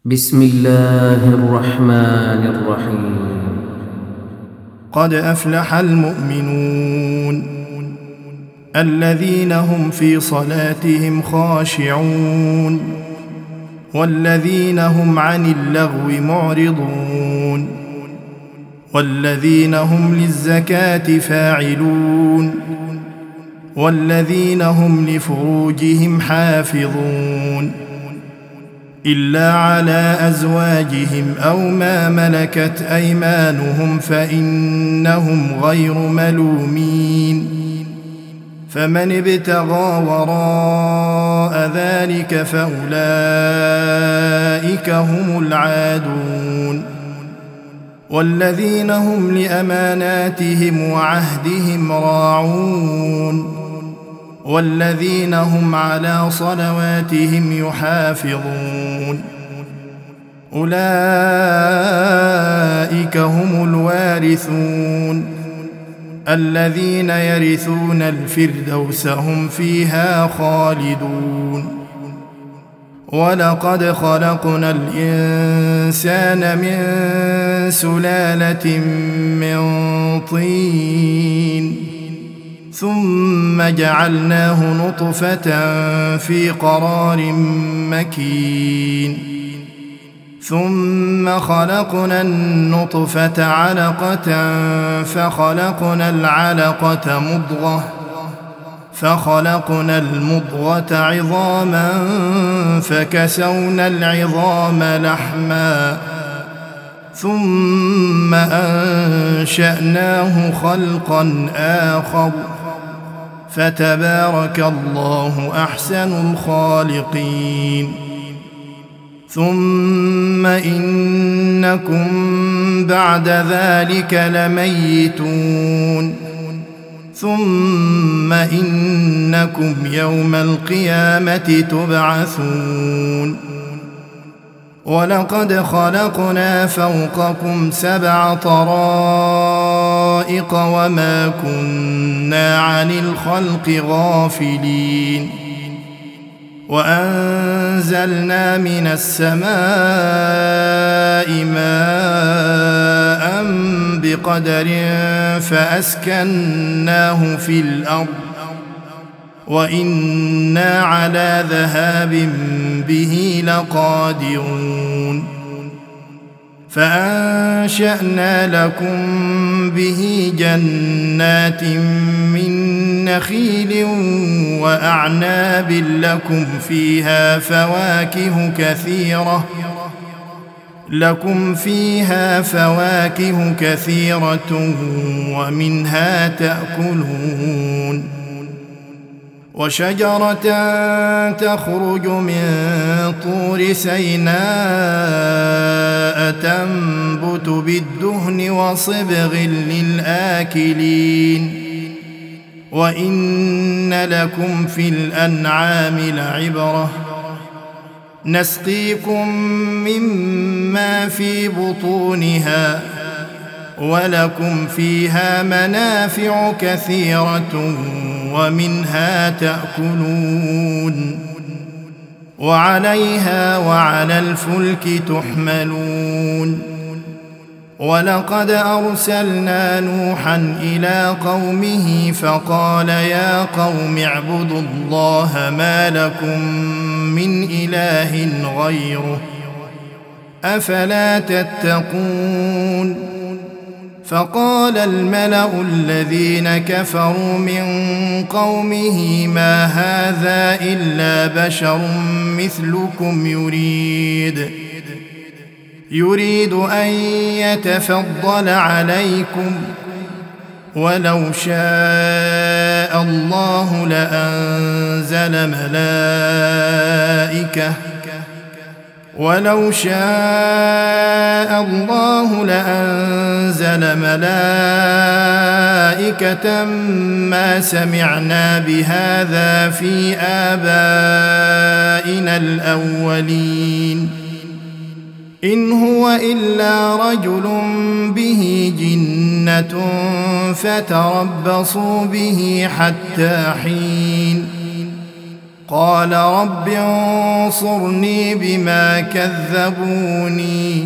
بسم الله الرحمن الرحيم. قد أفلح المؤمنون الذين هم في صلاتهم خاشعون والذين هم عن اللغو معرضون والذين هم للزكاة فاعلون والذين هم لفروجهم حافظون إلا على أزواجهم أو ما ملكت أيمانهم فإنهم غير ملومين فمن ابتغى وراء ذلك فأولئك هم العادون والذين هم لأماناتهم وعهدهم راعون والذين هم على صلواتهم يحافظون أولئك هم الوارثون الذين يرثون الفردوس هم فيها خالدون ولقد خلقنا الإنسان من سلالة من طين ثم جعلناه نطفة في قرار مكين ثم خلقنا النطفة علقة فخلقنا العلقة مضغة فخلقنا المضغة عظاما فكسونا العظام لحما ثم أنشأناه خلقا آخر فتبارك الله أحسن الخالقين ثم إنكم بعد ذلك لميتون ثم إنكم يوم القيامة تبعثون ولقد خلقنا فوقكم 7 طرائق وما كنا عن الخلق غافلين وأنزلنا من السماء ماء بقدر فأسكناه في الأرض وإنا على ذهاب به لقادرون فأنشأنا لكم به جنات من نخيل وأعناب لكم فيها فواكه كثيرة ومنها تأكلون وشجرة تخرج من طور سيناء تنبت بالدهن وصبغ للآكلين وإن لكم في الأنعام لعبرة نسقيكم مما في بطونها ولكم فيها منافع كثيرة ومنها تأكلون وعليها وعلى الفلك تحملون ولقد أرسلنا نوحا إلى قومه فقال يا قوم اعبدوا الله ما لكم من إله غيره أفلا تتقون فقال الملأ الذين كفروا من قومه ما هذا إلا بشر مثلكم يريد أن يتفضل عليكم ولو شاء الله لأنزل ملائكة ما سمعنا بهذا في آبائنا الأولين إن هو إلا رجل به جنة فتربصوا به حتى حين قال رب انصرني بما كذبوني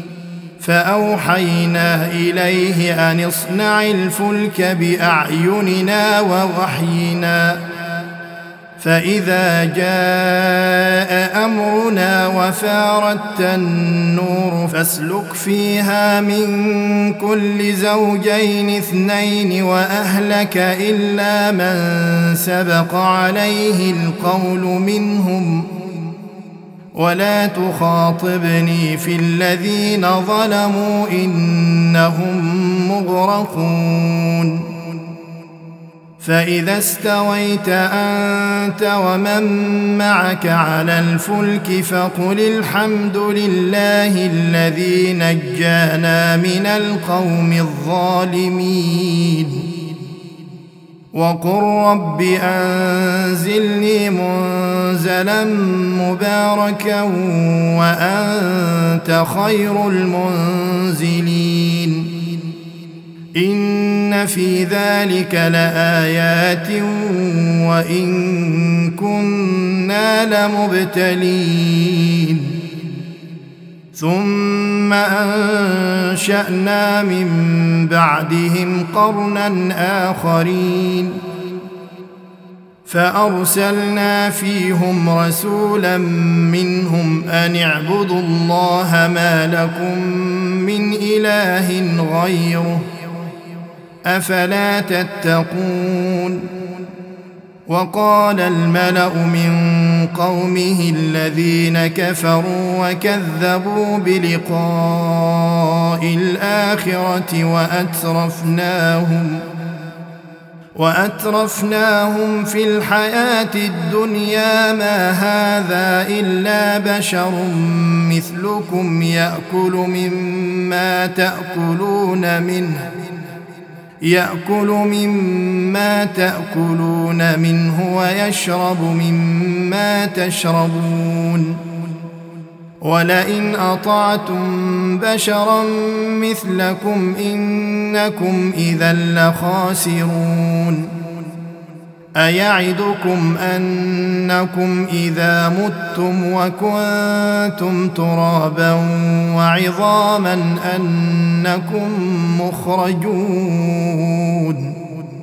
فأوحينا إليه أن اصنع الفلك بأعيننا ووحينا فإذا جاء أمرنا وفارت النور فاسلك فيها من كل زوجين اثنين وأهلك إلا من سبق عليه القول منهم ولا تخاطبني في الذين ظلموا إنهم مغرقون فإذا استويت أنت ومن معك على الفلك فقل الحمد لله الذي نجانا من القوم الظالمين وقل رب أنزلني منزلا مباركا وأنت خير المنزلين إن في ذلك لآيات وإن كنا لمبتلين ثم أنشأنا من بعدهم قرنا آخرين فأرسلنا فيهم رسولا منهم أن اعبدوا الله ما لكم من إله غيره أفلا تتقون وقال الملأ من قومه الذين كفروا وكذبوا بلقاء الآخرة وأترفناهم في الحياة الدنيا ما هذا إلا بشر مثلكم يأكل مما تأكلون منه ويشرب مما تشربون ولئن أطعتم بشرا مثلكم إنكم إذا لخاسرون أيعدكم أنكم إذا متم وكنتم ترابا وعظاما أنكم مخرجون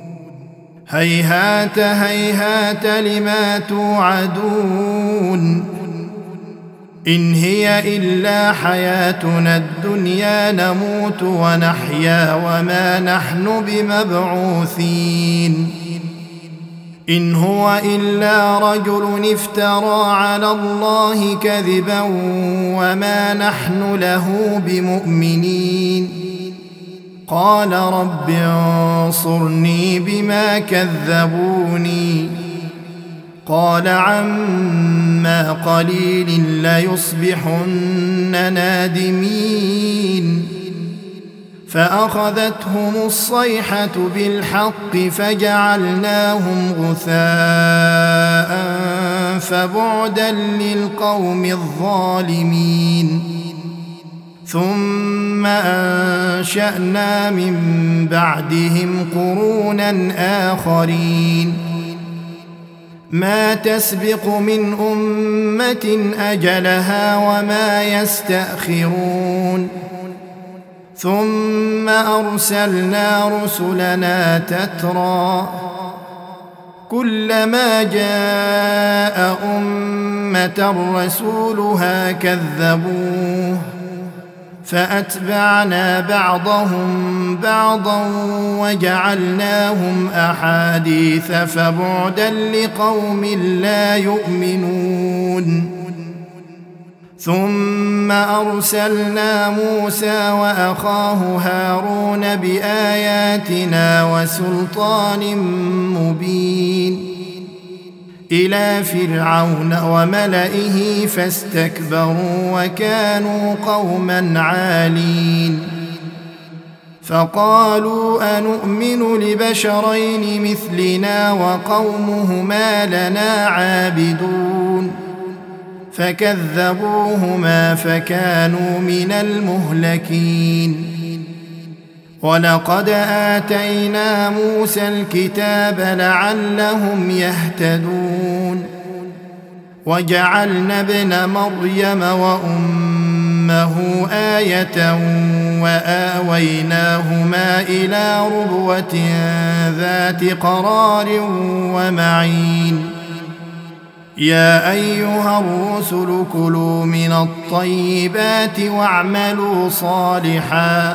هيهات هيهات لما توعدون إن هي إلا حياتنا الدنيا نموت ونحيا وما نحن بمبعوثين إن هو إلا رجل افترى على الله كذبا وما نحن له بمؤمنين قال رب انصرني بما كذبوني قال عما قليل ليصبحن نادمين فأخذتهم الصيحة بالحق فجعلناهم غثاء فبعدا للقوم الظالمين ثم أنشأنا من بعدهم قرونا آخرين ما تسبق من أمة أجلها وما يستأخرون ثم أرسلنا رسلنا تترى كلما جاء أمة رسولها كذبوه فأتبعنا بعضهم بعضا وجعلناهم أحاديث فبعدا لقوم لا يؤمنون ثم أرسلنا موسى وأخاه هارون بآياتنا وسلطان مبين إلى فرعون وملئه فاستكبروا وكانوا قوما عالين فقالوا أنؤمن لبشرين مثلنا وقومهما لنا عابدون فكذبوهما فكانوا من المهلكين ولقد آتينا موسى الكتاب لعلهم يهتدون وجعلنا ابن مريم وأمه آية وآويناهما إلى ربوة ذات قرار ومعين يا أيها الرسل كلوا من الطيبات واعملوا صالحا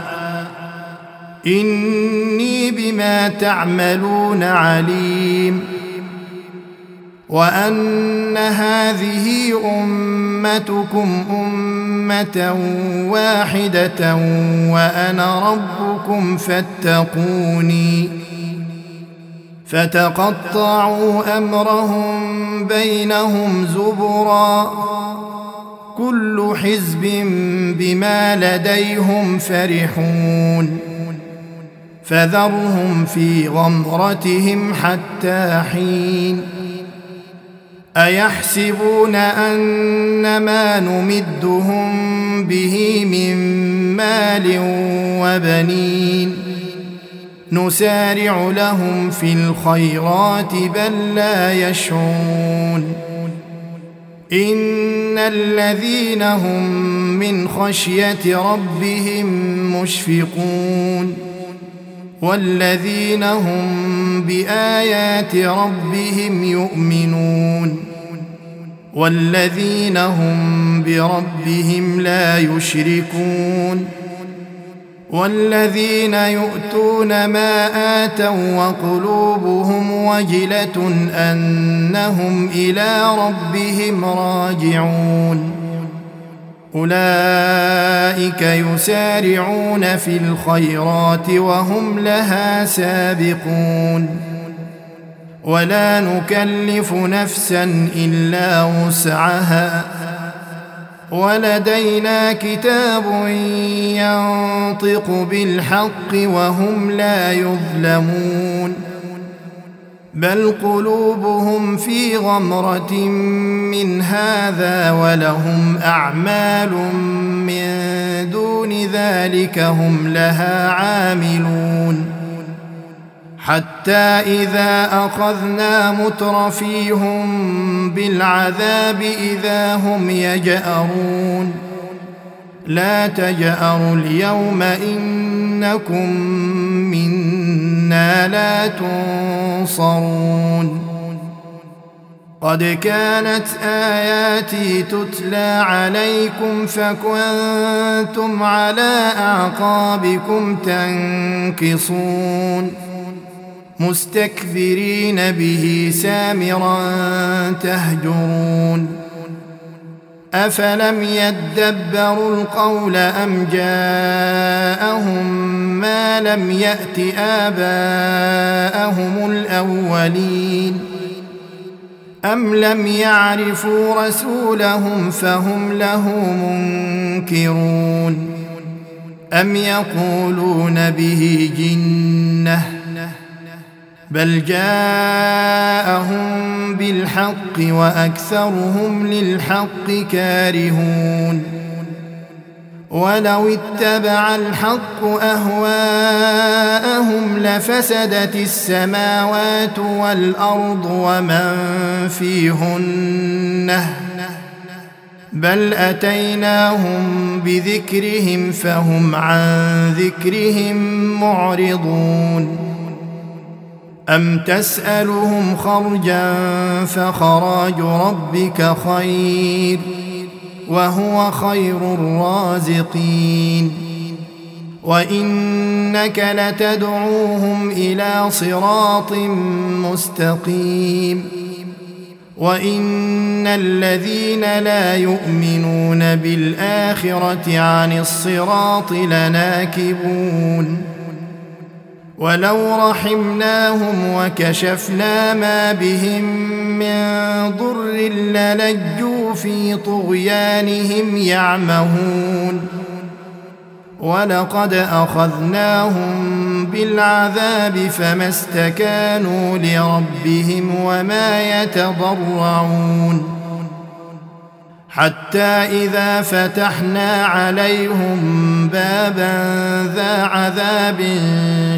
إني بما تعملون عليم وأن هذه أمتكم أمة واحدة وأنا ربكم فاتقوني فتقطعوا أمرهم بينهم زبرا كل حزب بما لديهم فرحون فذرهم في غمرتهم حتى حين أيحسبون أنما نمدهم به من مال وبنين نسارع لهم في الخيرات بل لا يشعرون إن الذين هم من خشية ربهم مشفقون والذين هم بآيات ربهم يؤمنون والذين هم بربهم لا يشركون والذين يؤتون ما آتوا وقلوبهم وجلة أنهم إلى ربهم راجعون أولئك يسارعون في الخيرات وهم لها سابقون ولا نكلف نفسا إلا وسعها ولدينا كتاب ينطق بالحق وهم لا يظلمون بل قلوبهم في غمرة من هذا ولهم أعمال من دون ذلك هم لها عاملون حتى إذا أخذنا مترفيهم بالعذاب إذا هم يجأرون لا تجأروا اليوم إنكم منا لا تنصرون قد كانت آياتي تتلى عليكم فكنتم على أعقابكم تنكصون مستكبرين به سامرا تهجرون أفلم يدبروا القول أم جاءهم ما لم يأت آباءهم الأولين أم لم يعرفوا رسولهم فهم له منكرون أم يقولون به جنة بل جاءهم بالحق وأكثرهم للحق كارهون ولو اتبع الحق أهواءهم لفسدت السماوات والأرض ومن فيهن بل أتيناهم بذكرهم فهم عن ذكرهم معرضون أم تسألهم خرجا فخراج ربك خير وهو خير الرازقين وإنك لتدعوهم إلى صراط مستقيم وإن الذين لا يؤمنون بالآخرة عن الصراط لناكبون ولو رحمناهم وكشفنا ما بهم من ضر للجوا في طغيانهم يعمهون ولقد أخذناهم بالعذاب فما استكانوا لربهم وما يتضرعون حتى إذا فتحنا عليهم بابا ذا عذاب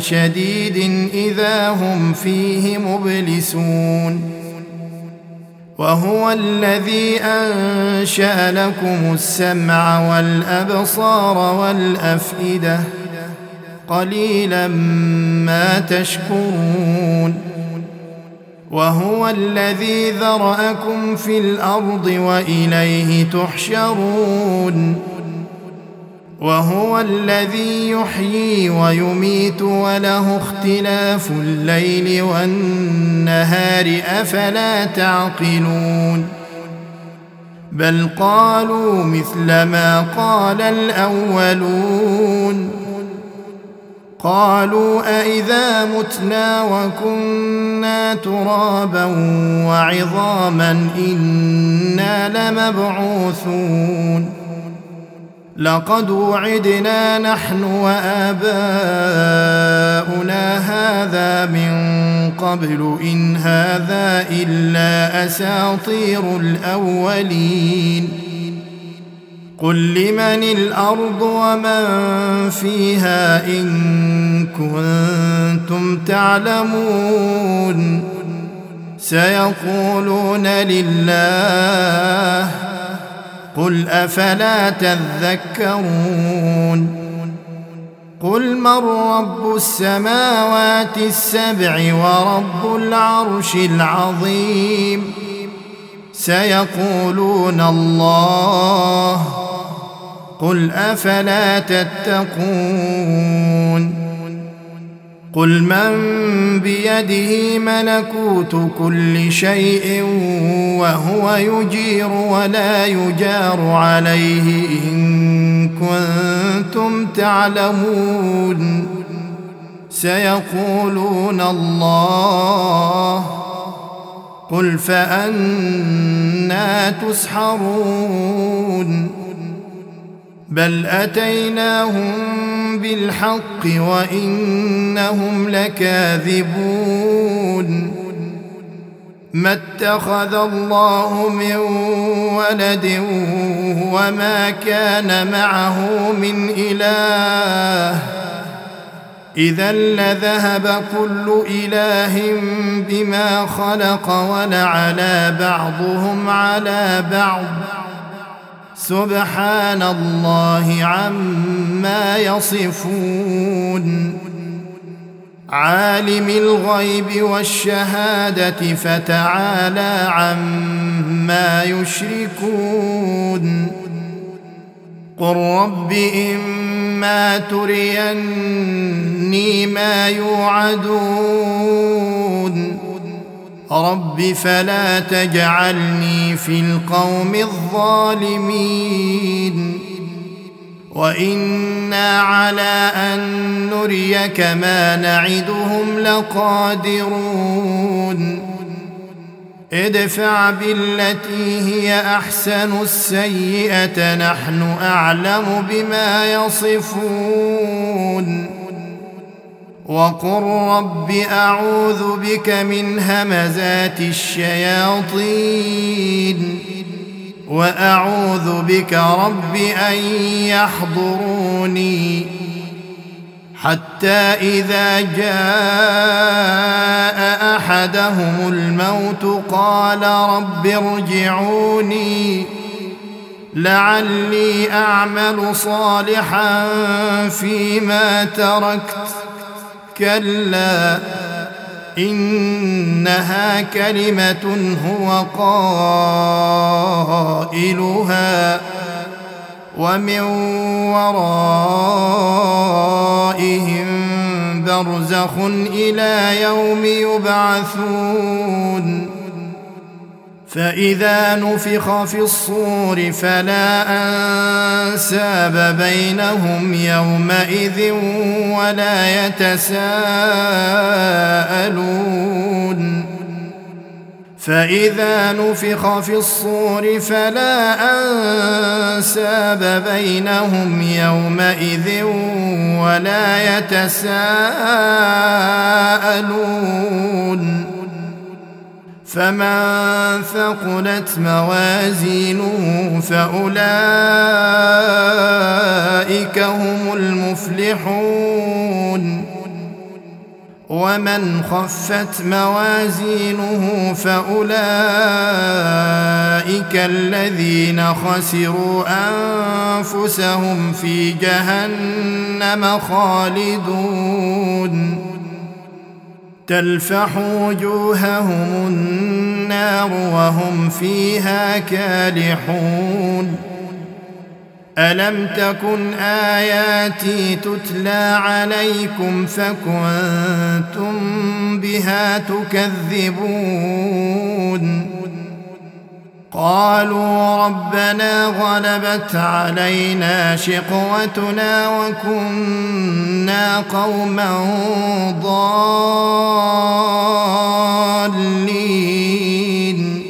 شديد إذا هم فيه مبلسون وهو الذي أنشأ لكم السمع والأبصار والأفئدة قليلا ما تشكرون وهو الذي ذرأكم في الأرض وإليه تحشرون وهو الذي يحيي ويميت وله اختلاف الليل والنهار أفلا تعقلون بل قالوا مثل ما قال الأولون قالوا أإذا متنا وكنا ترابا وعظاما إنا لمبعوثون لقد وعدنا نحن وآباؤنا هذا من قبل إن هذا إلا أساطير الأولين قل لمن الأرض ومن فيها إن كنتم تعلمون سيقولون لله قل أفلا تذكرون قل من رب السماوات السبع ورب العرش العظيم سيقولون الله قل أفلا تتقون قل من بيده ملكوت كل شيء وهو يجير ولا يجار عليه إن كنتم تعلمون سيقولون الله قل فأنى تسحرون بل أتيناهم بالحق وإنهم لكاذبون ما اتخذ الله من ولد وما كان معه من إله إذا لذهب كل إله بما خلق ولعلى بعضهم على بعض سبحان الله عما يصفون عالم الغيب والشهادة فتعالى عما يشركون قل رب إما تريني ما يوعدون رب فلا تجعلني في القوم الظالمين وإنا على أن نريك ما نعدهم لقادرون ادفع بالتي هي أحسن السيئة نحن أعلم بما يصفون وقل رب أعوذ بك من همزات الشياطين وأعوذ بك رب أن يحضروني حتى إذا جاء أحدهم الموت قال رب ارجعوني لعلي أعمل صالحا فيما تركت كلا إنها كلمة هو قائلها ومن ورائهم برزخ إلى يوم يبعثون فإذا نفخ في الصور فلا أنساب بينهم يومئذ ولا يتساءلون فإذا نفخ في الصور فلا أنساب بينهم يومئذ ولا يتساءلون فمن ثقلت موازينه فأولئك هم المفلحون ومن خفت موازينه فأولئك الذين خسروا أنفسهم في جهنم خالدون تلفح وجوههم النار وهم فيها كالحون ألم تكن آياتي تتلى عليكم فكنتم بها تكذبون قالوا ربنا غلبت علينا شقوتنا وكنا قوما ضالين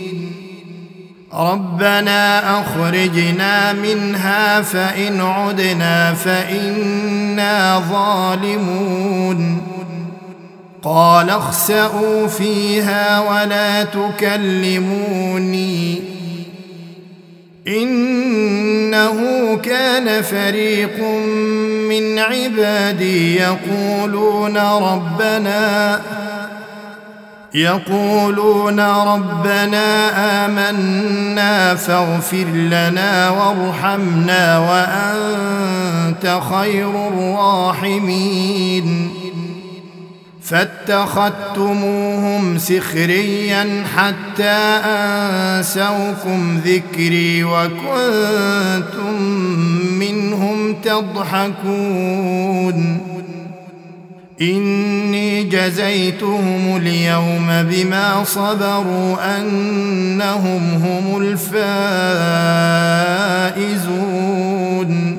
ربنا أخرجنا منها فإن عدنا فإنا ظالمون قال اخسئوا فيها ولا تكلموني إنه كان فريق من عبادي يقولون ربنا آمنا فاغفر لنا وارحمنا وأنت خير الراحمين فاتخذتموهم سخريا حتى أنسوكم ذكري وكنتم منهم تضحكون إني جزيتهم اليوم بما صبروا أنهم هم الفائزون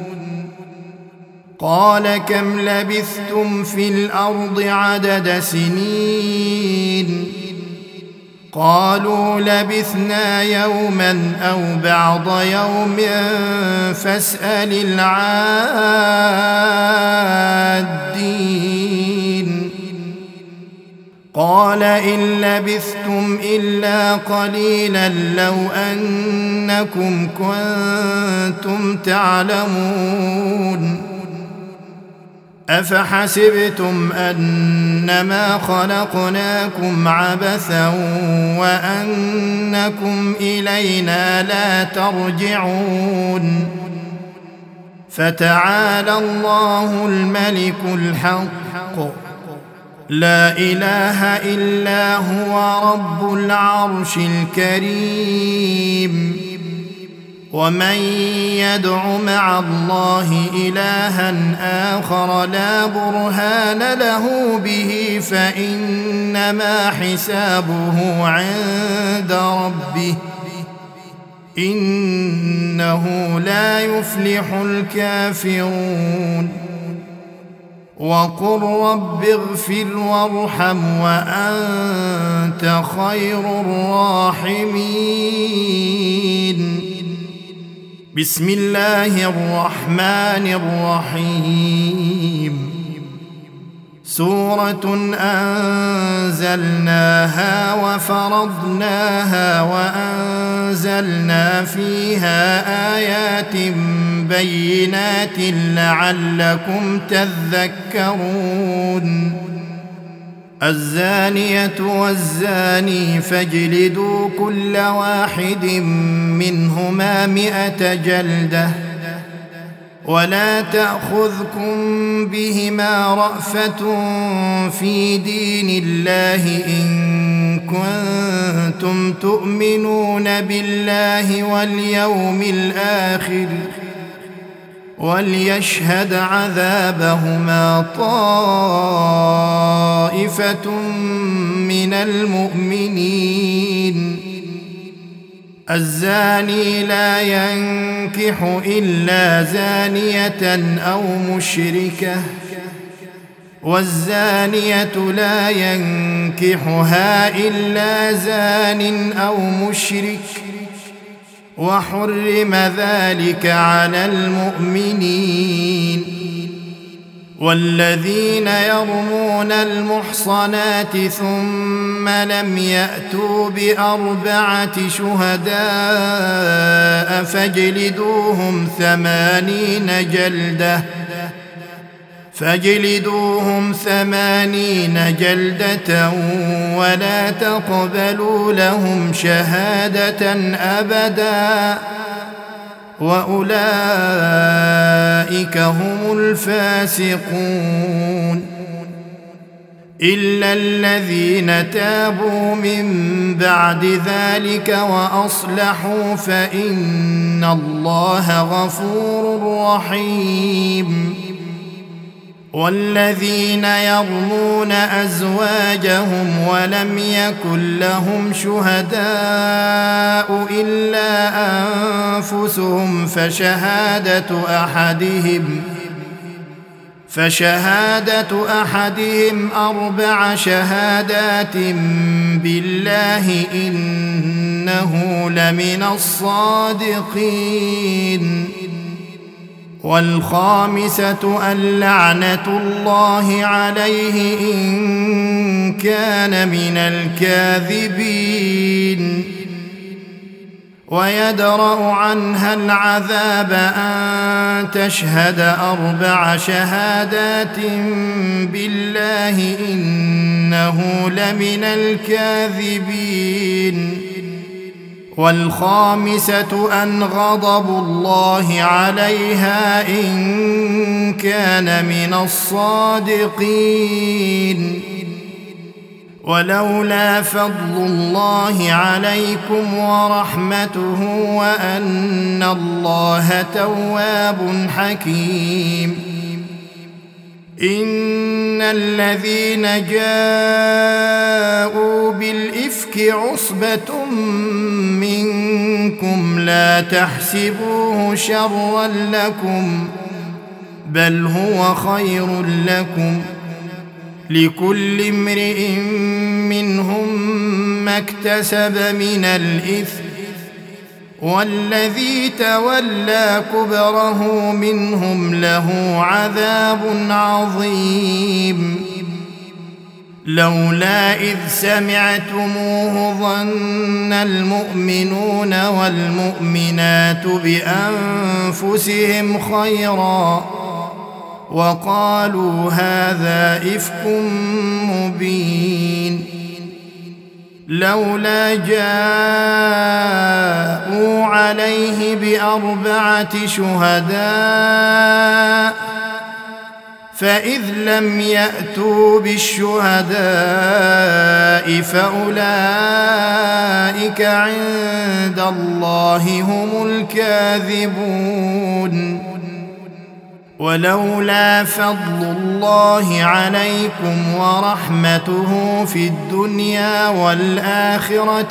قال كم لبثتم في الأرض عدد سنين قالوا لبثنا يوما أو بعض يوم فاسأل العادين قال إن لبثتم إلا قليلا لو أنكم كنتم تعلمون أفحسبتم أنما خلقناكم عبثا وأنكم إلينا لا ترجعون فتعالى الله الملك الحق لا إله إلا هو رب العرش الكريم ومن يدع مع الله إلها آخر لا برهان له به فإنما حسابه عند ربه إنه لا يفلح الكافرون وقل رب اغفر وارحم وأنت خير الراحمين بسم الله الرحمن الرحيم سورة أنزلناها وفرضناها وأنزلنا فيها آيات بينات لعلكم تذكرون الزانية والزاني فاجلدوا كل واحد منهما 100 جلدة ولا تأخذكم بهما رأفة في دين الله إن كنتم تؤمنون بالله واليوم الآخر وليشهد عذابهما طائفة من المؤمنين الزاني لا ينكح إلا زانية أو مشركة والزانية لا ينكحها إلا زان أو مشرك وحرم ذلك على المؤمنين والذين يرمون المحصنات ثم لم يأتوا ب4 شهداء فاجلدوهم 80 جلدة فاجلدوهم 80 جلدة ولا تقبلوا لهم شهادة أبدا وأولئك هم الفاسقون إلا الذين تابوا من بعد ذلك وأصلحوا فإن الله غفور رحيم والذين يرمون أزواجهم ولم يكن لهم شهداء إلا أنفسهم فشهادة أحدهم 4 شهادات بالله إنه لمن الصادقين والخامسة اللعنة الله عليه إن كان من الكاذبين ويدرأ عنها العذاب أن تشهد 4 شهادات بالله إنه لمن الكاذبين والخامسة أن غضب الله عليها إن كان من الصادقين ولولا فضل الله عليكم ورحمته وأن الله تواب حكيم إن الذين جاءوا بالإفك عصبة منكم لا تحسبوه شرا لكم بل هو خير لكم لكل امرئ منهم ما اكتسب من الإثم والذي تولى كبره منهم له عذاب عظيم لولا إذ سمعتموه ظن المؤمنون والمؤمنات بأنفسهم خيرا وقالوا هذا إفك مبين لولا جاءوا عليه ب4 شهداء فإذ لم يأتوا بالشهداء فأولئك عند الله هم الكاذبون ولولا فضل الله عليكم ورحمته في الدنيا والآخرة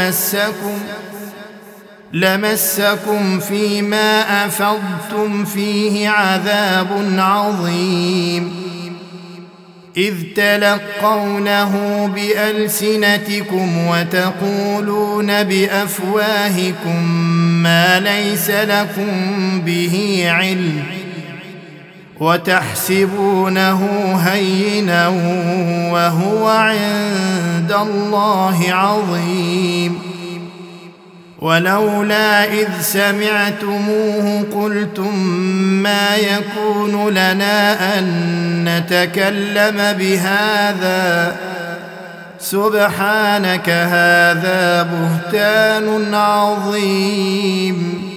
لمسكم فيما أفضتم فيه عذاب عظيم إذ تلقونه بألسنتكم وتقولون بأفواهكم ما ليس لكم به علم وتحسبونه هينا وهو عند الله عظيم ولولا إذ سمعتموه قلتم ما يكون لنا أن نتكلم بهذا سبحانك هذا بهتان عظيم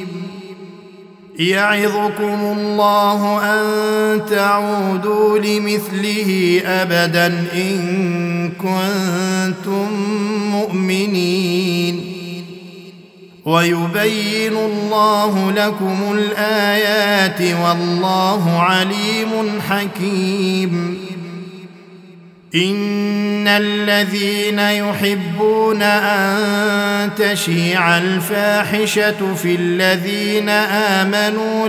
يعظكم الله أن تعودوا لمثله أبدا إن كنتم مؤمنين ويبين الله لكم الآيات والله عليم حكيم إن الذين يحبون أن تشيع الفاحشة في الذين آمنوا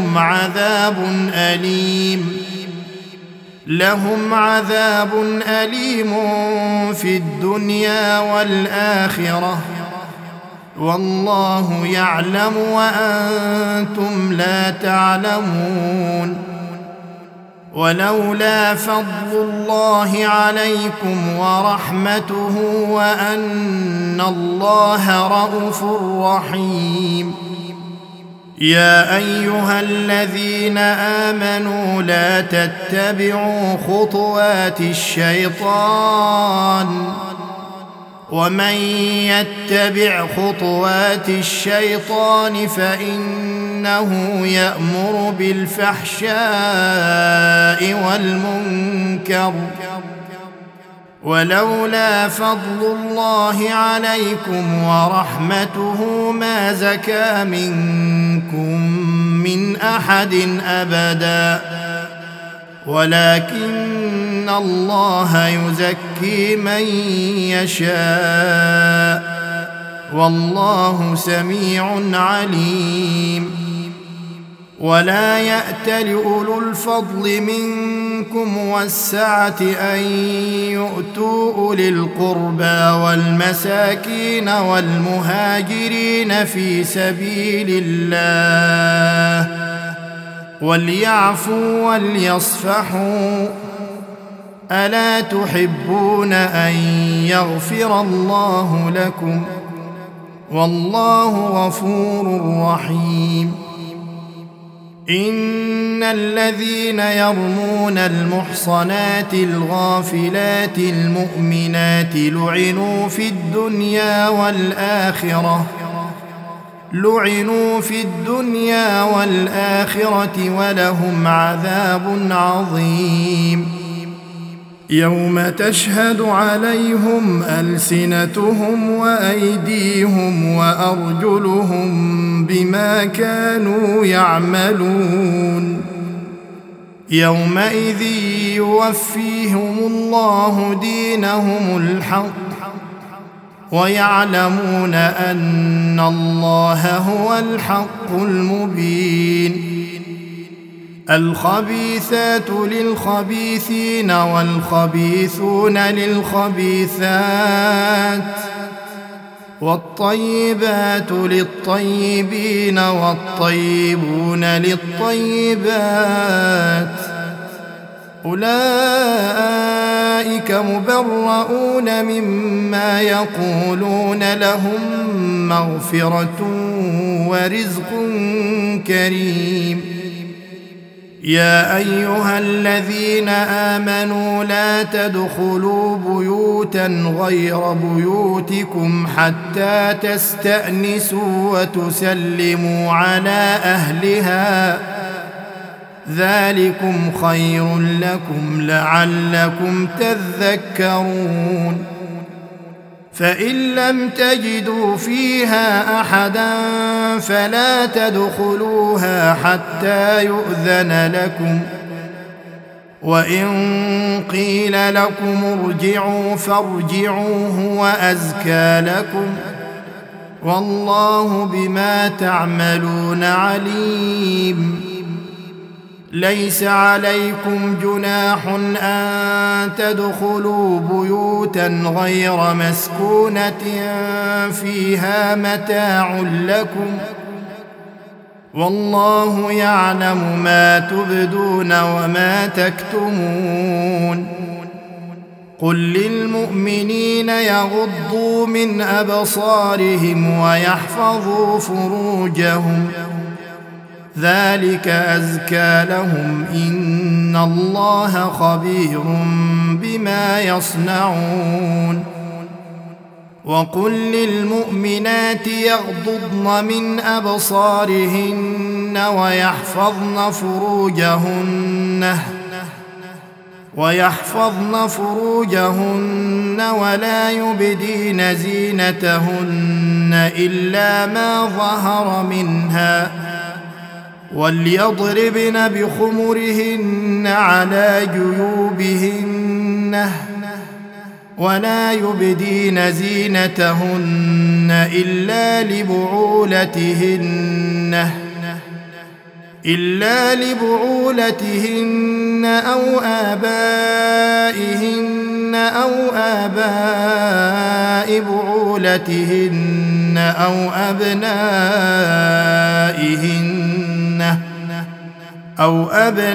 لهم عذاب أليم في الدنيا والآخرة والله يعلم وأنتم لا تعلمون ولولا فضل الله عليكم ورحمته وأن الله رءوف رحيم يا أيها الذين آمنوا لا تتبعوا خطوات الشيطان ومن يتبع خطوات الشيطان فإنه يأمر بالفحشاء والمنكر ولولا فضل الله عليكم ورحمته ما زكى منكم من أحد أبدا ولكن الله يزكي من يشاء والله سميع عليم ولا يأتل أولو الفضل منكم والسعة أن يؤتوا أولي القربى والمساكين والمهاجرين في سبيل الله وليعفوا وليصفحوا ألا تحبون أن يغفر الله لكم والله غفور رحيم إن الذين يرمون المحصنات الغافلات المؤمنات لعنوا في الدنيا والآخرة ولهم عذاب عظيم يوم تشهد عليهم ألسنتهم وأيديهم وأرجلهم بما كانوا يعملون يومئذ يوفيهم الله دينهم الحق ويعلمون أن الله هو الحق المبين الخبيثات للخبيثين والخبيثون للخبيثات والطيبات للطيبين والطيبون للطيبات أولئك مبرؤون مما يقولون لهم مغفرة ورزق كريم يا أيها الذين آمنوا لا تدخلوا بيوتا غير بيوتكم حتى تستأنسوا وتسلموا على أهلها ذلكم خير لكم لعلكم تذكرون فإن لم تجدوا فيها أحدا فلا تدخلوها حتى يؤذن لكم وإن قيل لكم ارجعوا فارجعوا هو أزكى لكم والله بما تعملون عليم ليس عليكم جناح أن تدخلوا بيوتا غير مسكونة فيها متاع لكم والله يعلم ما تبدون وما تكتمون قل للمؤمنين يغضوا من أبصارهم ويحفظوا فروجهم ذلك أزكى لهم إن الله خبير بما يصنعون وقل للمؤمنات يغضضن من أبصارهن ويحفظن فروجهن ولا يبدين زينتهن إلا ما ظهر منها وليضربن بخمرهن على جيوبهن ولا يبدين زينتهن إلا لبعولتهن أو آبائهن أو آباء بعولتهن أو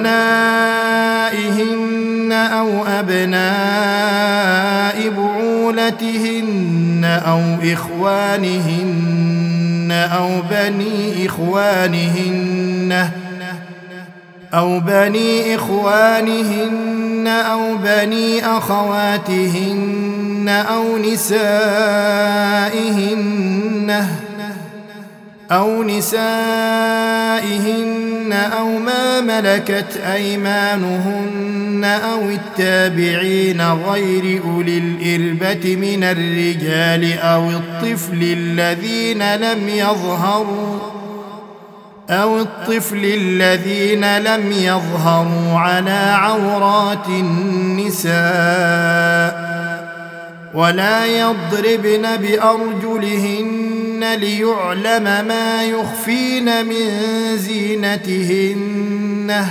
أبنائهن أو أبناء بعولتهن أو إخوانهن أو بني إخوانهن أو بني أخواتهن أو نسائهن أو ما ملكت أيمانهن أو التابعين غير أولي الإربة من الرجال أو الطفل الذين لم يظهروا على عورات النساء ولا يضربن بأرجلهن ليعلم ما يخفين من زينتهن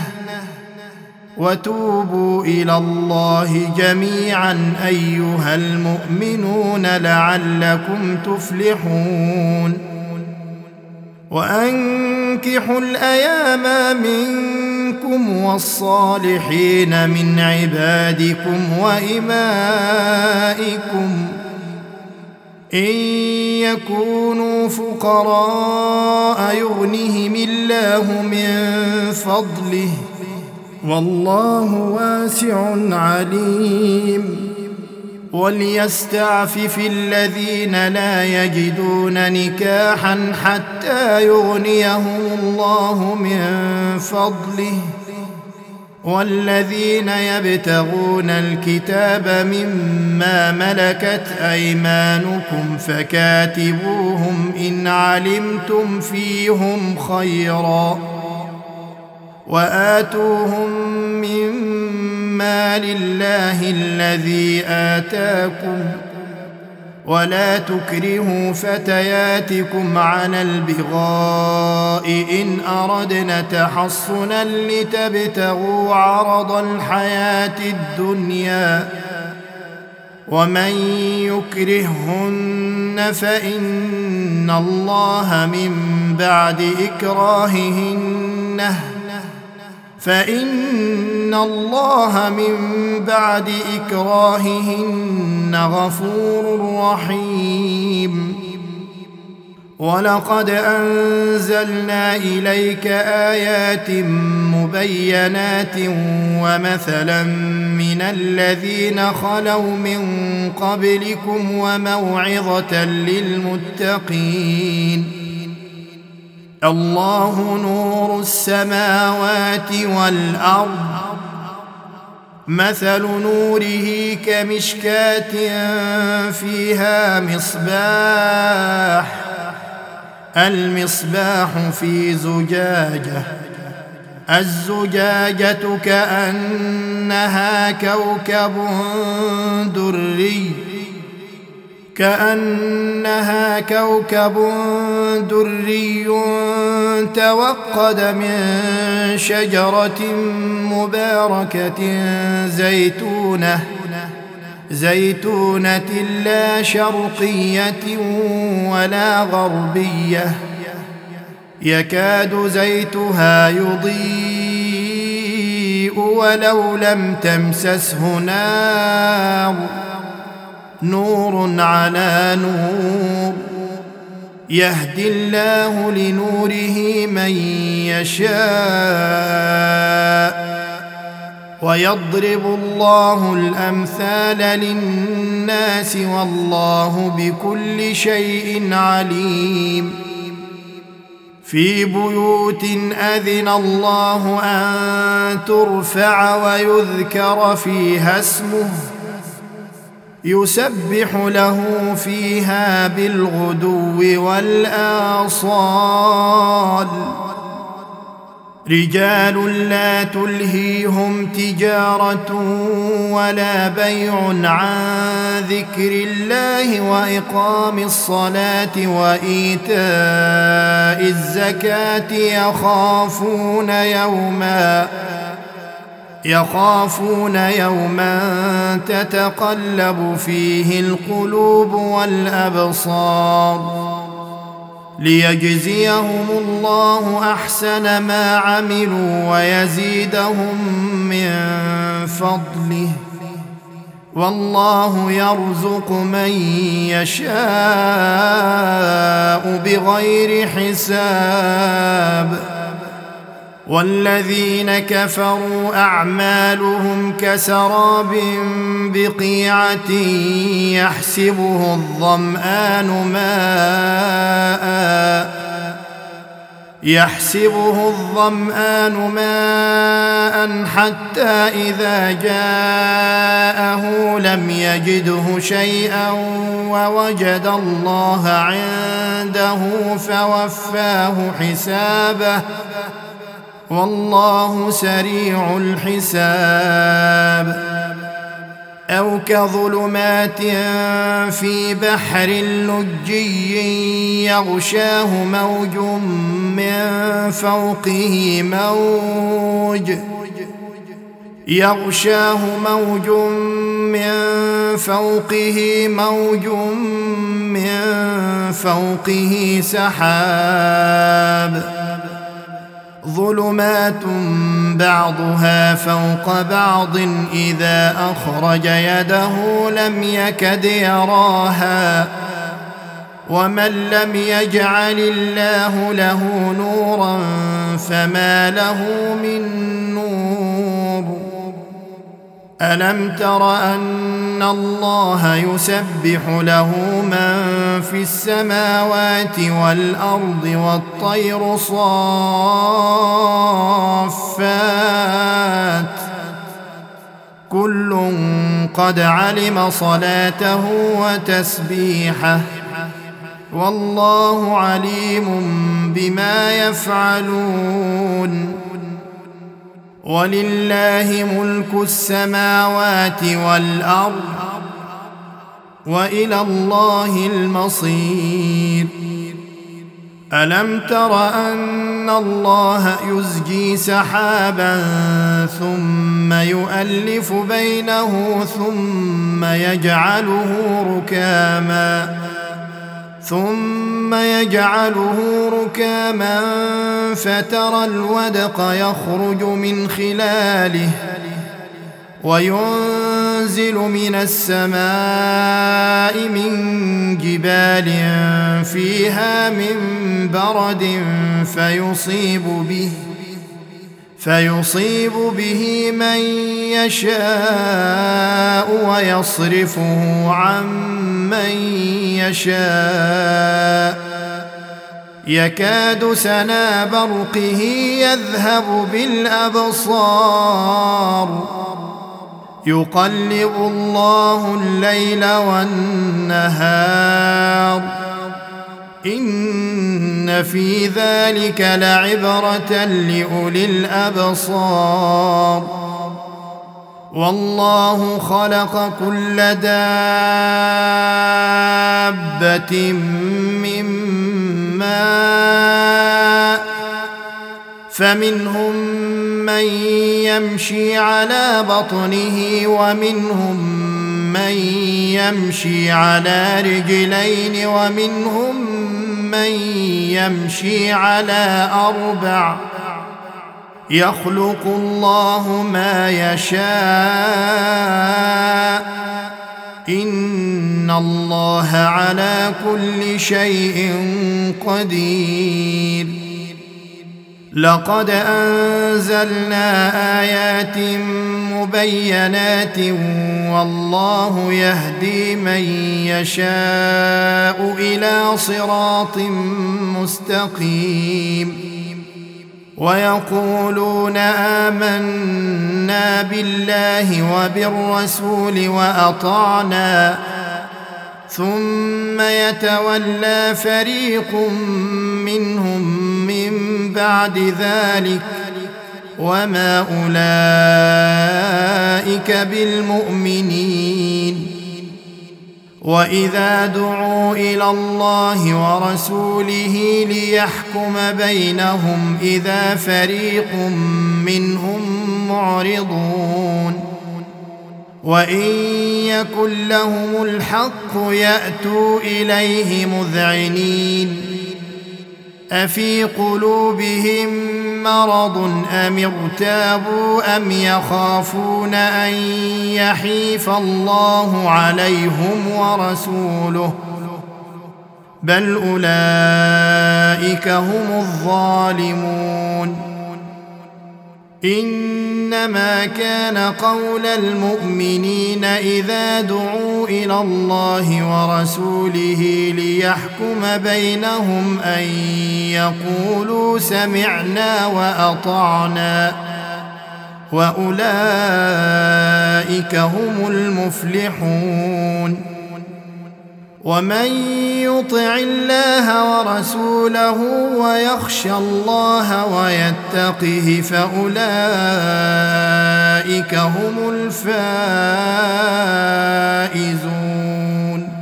وتوبوا إلى الله جميعا أيها المؤمنون لعلكم تفلحون وأنكحوا الأيام منكم والصالحين من عبادكم وإمائكم إن يكونوا فقراء يغنهم الله من فضله والله واسع عليم وليستعفف الذين لا يجدون نكاحا حتى يغنيهم الله من فضله والذين يبتغون الكتاب مما ملكت أيمانكم فكاتبوهم إن علمتم فيهم خيرا وآتوهم مما لله الذي آتاكم ولا تكرهوا فتياتكم على البغاء إن أردنا تحصنا لتبتغوا عرض الحياة الدنيا ومن يكرهن فإن الله من بعد إكراههن غفور رحيم ولقد أنزلنا إليك آيات مبينات ومثلا من الذين خلوا من قبلكم وموعظة للمتقين الله نور السماوات والأرض مثل نوره كمشكاة فيها المصباح في زجاجة الزجاجة كأنها كوكب دري توقد من شجرة مباركة زيتونة لا شرقية ولا غربية يكاد زيتها يضيء ولو لم تمسسه نور على نور يهدي الله لنوره من يشاء ويضرب الله الأمثال للناس والله بكل شيء عليم في بيوت أذن الله أن ترفع ويذكر فيها اسمه يسبح له فيها بالغدو والآصال رجال لا تلهيهم تجارة ولا بيع عن ذكر الله وإقام الصلاة وإيتاء الزكاة يخافون يوما تتقلب فيه القلوب والأبصار ليجزيهم الله أحسن ما عملوا ويزيدهم من فضله والله يرزق من يشاء بغير حساب والذين كفروا أعمالهم كسراب بقيعة يحسبه الظمآن ماء حتى إذا جاءه لم يجده شيئا ووجد الله عنده فوفاه حسابه والله سريع الحساب أو كظلمات في بحر لجي يغشاه موج من فوقه موج من فوقه سحاب ظلمات بعضها فوق بعض إذا أخرج يده لم يكد يراها ومن لم يجعل الله له نورا فما له من نور ألم تر أن الله يسبح له من في السماوات والأرض والطير صافات كل قد علم صلاته وتسبيحه والله عليم بما يفعلون ولله ملك السماوات والأرض وإلى الله المصير ألم تر أن الله يزجي سحابا ثم يؤلف بينه ثم يجعله ركاما فترى الودق يخرج من خلاله وينزل من السماء من جبال فيها من برد فيصيب به من يشاء ويصرفه عن من يشاء يكاد سنا برقه يذهب بالأبصار يقلب الله الليل والنهار إن في ذلك لعبرة لأولي الأبصار والله خلق كل دابة من ماء فمنهم من يمشي على بطنه ومنهم من يمشي على رجلين ومنهم من يمشي على أربع يخلق الله ما يشاء إن الله على كل شيء قدير لقد أنزلنا آيات مبينات والله يهدي من يشاء إلى صراط مستقيم ويقولون آمنا بالله وبالرسول وأطعنا ثم يتولى فريق منهم من بعد ذلك وما أولئك بالمؤمنين وإذا دعوا إلى الله ورسوله ليحكم بينهم إذا فريق منهم معرضون وإن يكن لهم الحق يأتوا إليه مذعنين أفي قلوبهم مرض أم ارتابوا أم يخافون أن يحيف الله عليهم ورسوله بل أولئك هم الظالمون إنما كان قول المؤمنين إذا دعوا إلى الله ورسوله ليحكم بينهم أن يقولوا سمعنا وأطعنا وأولئك هم المفلحون ومن يطع الله ورسوله ويخشى الله ويتقه فأولئك هم الفائزون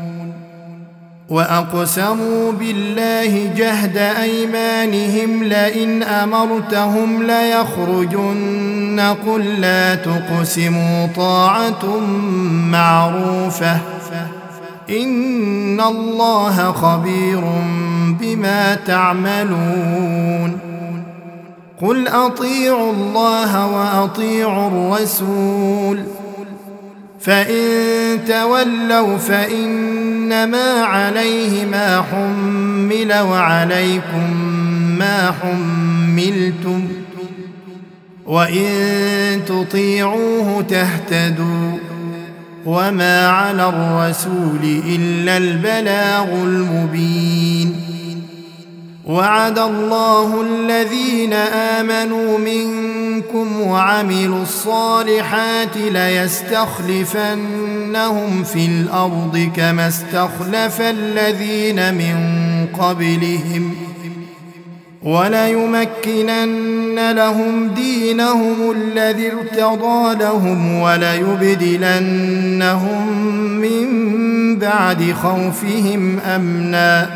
وأقسموا بالله جهد أيمانهم لئن أمرتهم ليخرجن قل لا تقسموا طاعة معروفة إن الله خبير بما تعملون قل أطيعوا الله وأطيعوا الرسول فإن تولوا فإنما عليه ما حمل وعليكم ما حملتم وإن تطيعوه تهتدوا وما على الرسول إلا البلاغ المبين وعد الله الذين آمنوا منكم وعملوا الصالحات ليستخلفنهم في الأرض كما استخلف الذين من قبلهم وليمكنن لهم دينهم الذي ارتضى لهم وليبدلنهم من بعد خوفهم أمنا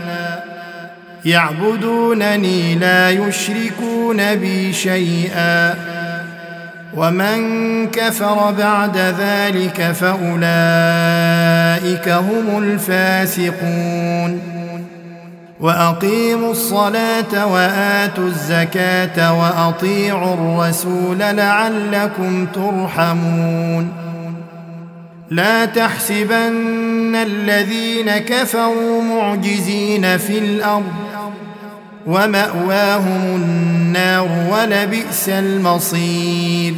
يعبدونني لا يشركون بي شيئا ومن كفر بعد ذلك فأولئك هم الفاسقون وأقيموا الصلاة وآتوا الزكاة وأطيعوا الرسول لعلكم ترحمون لا تحسبن الذين كفروا معجزين في الأرض ومأواهم النار ولبئس المصير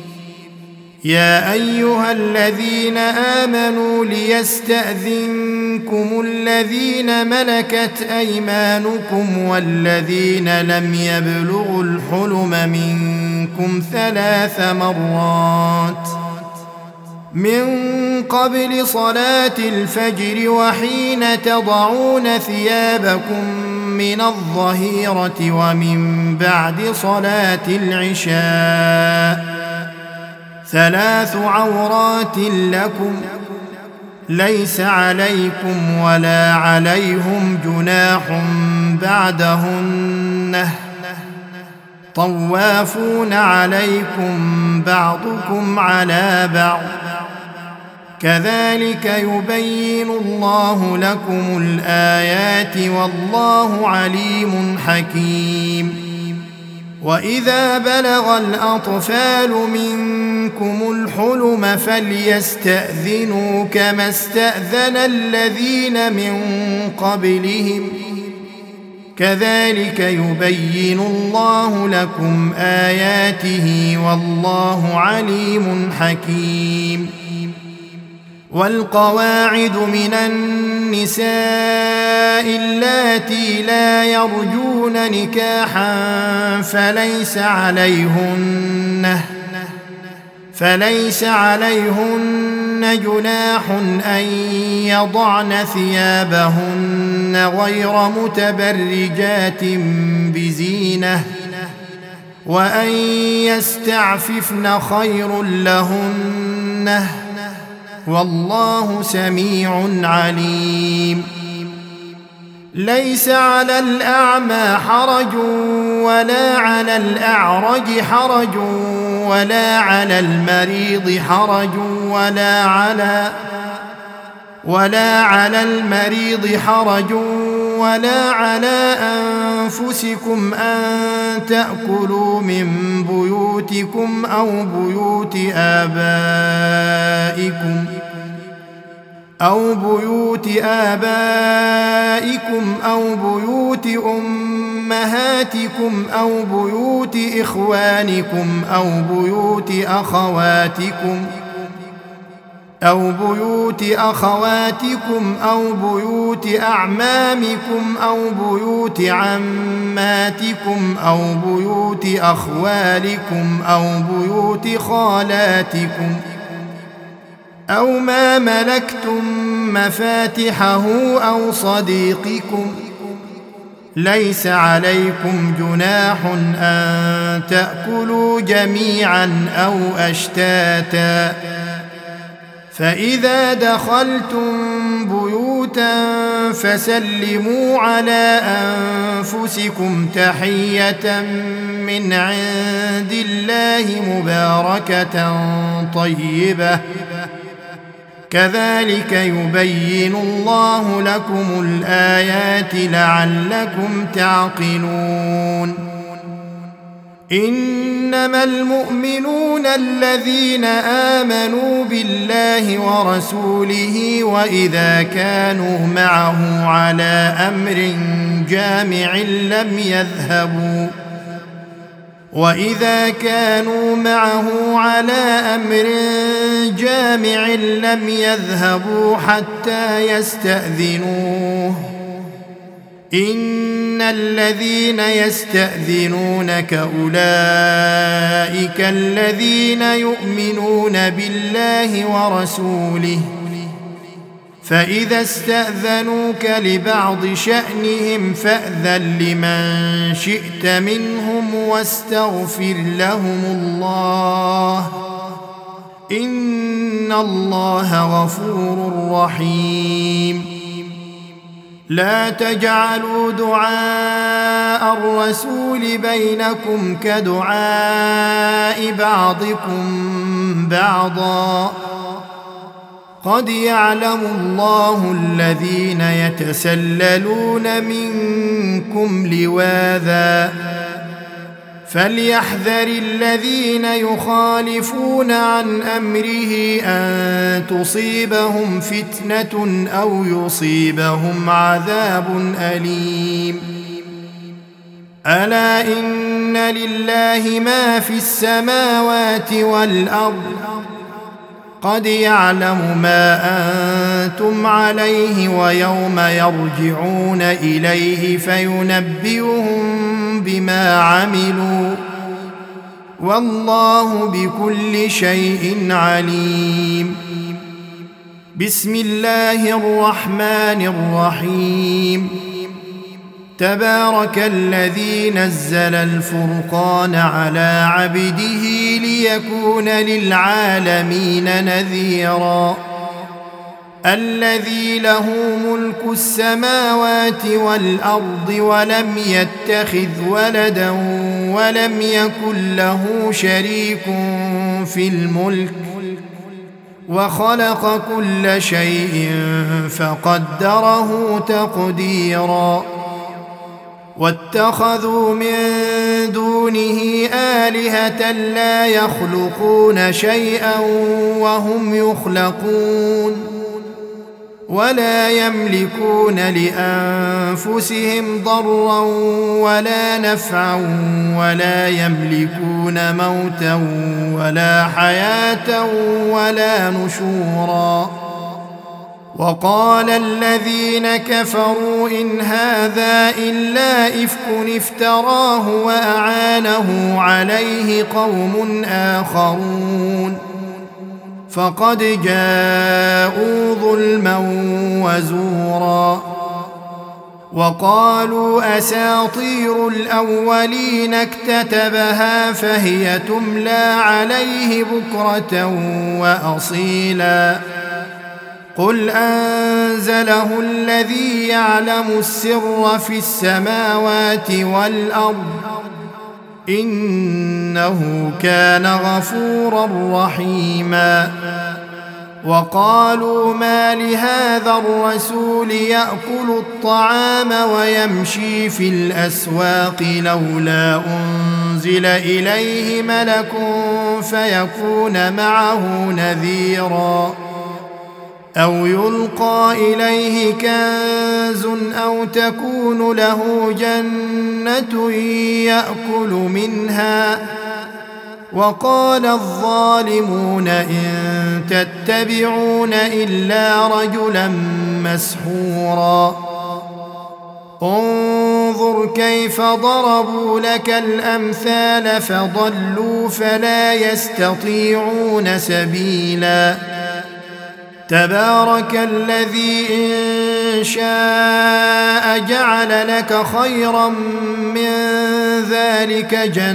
يا أيها الذين آمنوا ليستأذنكم الذين ملكت أيمانكم والذين لم يبلغوا الحلم منكم 3 مرات من قبل صلاة الفجر وحين تضعون ثيابكم من الظهيرة ومن بعد صلاة العشاء 3 عورات لكم ليس عليكم ولا عليهم جناح بعدهن طوافون عليكم بعضكم على بعض كذلك يبين الله لكم الآيات والله عليم حكيم وإذا بلغ الأطفال منكم الحلم فليستأذنوا كما استأذن الذين من قبلهم كذلك يبين الله لكم آياته والله عليم حكيم والقواعد من النساء اللاتي لا يرجون نكاحا فليس عليهن جناح أن يضعن ثيابهن غير متبرجات بزينة وأن يستعففن خير لهن والله سميع عليم ليس على الأعمى حرج ولا على الأعرج حرج ولا على المريض حرج ولا على أنفسكم أن تأكلوا من بيوتكم أو بيوت آبائكم أو بيوت أمهاتكم أو بيوت إخوانكم أو بيوت أخواتكم أو بيوت أعمامكم أو بيوت عماتكم أو بيوت أخوالكم أو بيوت خالاتكم أو ما ملكتم مفاتحه أو صديقكم. ليس عليكم جناح أن تأكلوا جميعا أو أشتاتا، فإذا دخلتم بيوتا فسلموا على أنفسكم تحية من عند الله مباركة طيبة، كذلك يبين الله لكم الآيات لعلكم تعقلون. إنما المؤمنون الذين آمنوا بالله ورسوله وإذا كانوا معه على أمر جامع لم يذهبوا حتى يستأذنوه. إن الذين يستأذنونك أولئك الذين يؤمنون بالله ورسوله، فإذا استأذنوك لبعض شأنهم فأذن لمن شئت منهم واستغفر لهم الله، إن الله غفور رحيم. لا تجعلوا دعاء الرسول بينكم كدعاء بعضكم بعضا، قد يعلم الله الذين يتسللون منكم لواذا، فليحذر الذين يخالفون عن أمره أن تصيبهم فتنة أو يصيبهم عذاب أليم. ألا إن لله ما في السماوات والأرض، قد يعلم ما أنتم عليه ويوم يرجعون إليه فينبئهم بما عملوا، والله بكل شيء عليم. بسم الله الرحمن الرحيم. تبارك الذي نزل الفرقان على عبده ليكون للعالمين نذيرا، الذي له ملك السماوات والأرض ولم يتخذ ولدا ولم يكن له شريك في الملك، وخلق كل شيء فقدره تقديرا. واتخذوا من دونه آلهة لا يخلقون شيئا وهم يخلقون، ولا يملكون لأنفسهم ضرا ولا نفعا، ولا يملكون موتا ولا حياة ولا نشورا. وقال الذين كفروا إن هذا إلا إفك افتراه وأعانه عليه قوم آخرون، فقد جاءوا ظلما وزورا. وقالوا أساطير الأولين اكتتبها فهي تملى عليه بكرة وأصيلا. قل أنزله الذي يعلم السر في السماوات والأرض، إنه كان غفورا رحيما. وقالوا ما لهذا الرسول يأكل الطعام ويمشي في الأسواق لولا أنزل إليه ملك فيكون معه نذيرا أو يلقى إليه كنز أو تكون له جنة يأكل منها وقال الظالمون إن تتبعون إلا رجلا مسحورا انظر كيف ضربوا لك الأمثال فضلوا فلا يستطيعون سبيلا تبارك الذي إن شاء جعل لك خيرا من ذلك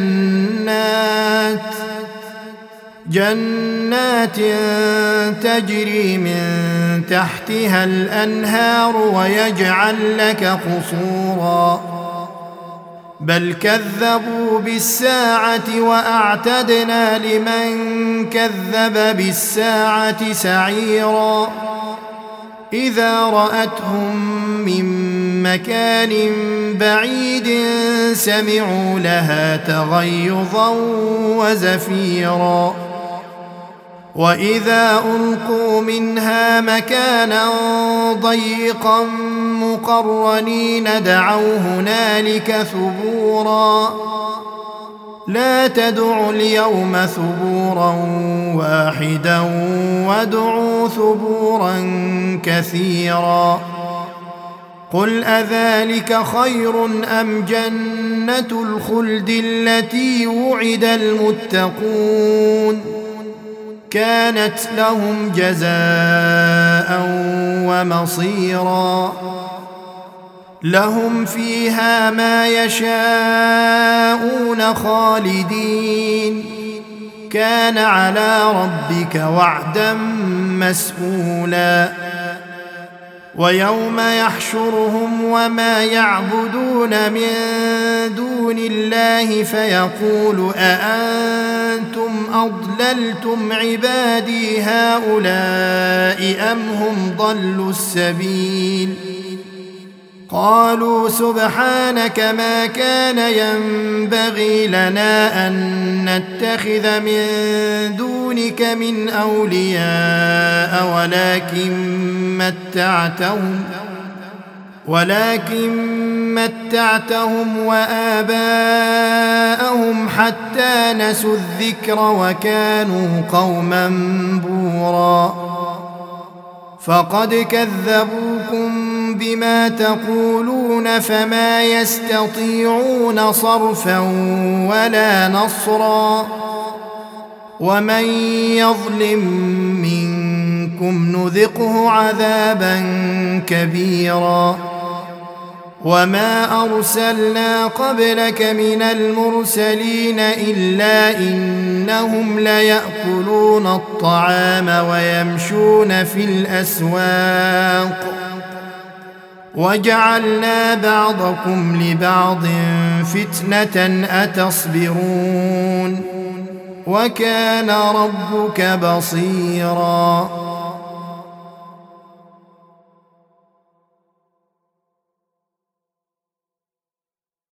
جنات تجري من تحتها الأنهار ويجعل لك قصورا بل كذبوا بالساعة وأعتدنا لمن كذب بالساعة سعيرا إذا رأتهم من مكان بعيد سمعوا لها تغيظا وزفيرا وإذا ألقوا منها مكانا ضيقا مقرنين دعوا هنالك ثبورا لا تدعوا اليوم ثبورا واحدا وادعوا ثبورا كثيرا قل أذلك خير أم جنة الخلد التي وعد المتقون كانت لهم جزاء ومصيرا لهم فيها ما يشاءون خالدين كان على ربك وعدا مسئولا ويوم يحشرهم وما يعبدون من دون الله فيقول أأنتم أضللتم عبادي هؤلاء أم هم ضلوا السبيل قالوا سبحانك ما كان ينبغي لنا أن نتخذ من دونك من أولياء ولكن متعتهم وآباءهم حتى نسوا الذكر وكانوا قوما بورا فقد كذبوكم بما تقولون فما يستطيعون صرفا ولا نصرا ومن يظلم منكم نذقه عذابا كبيرا وما أرسلنا قبلك من المرسلين إلا إنهم ليأكلون الطعام ويمشون في الأسواق وجعلنا بعضكم لبعض فتنة أتصبرون وكان ربك بصيراً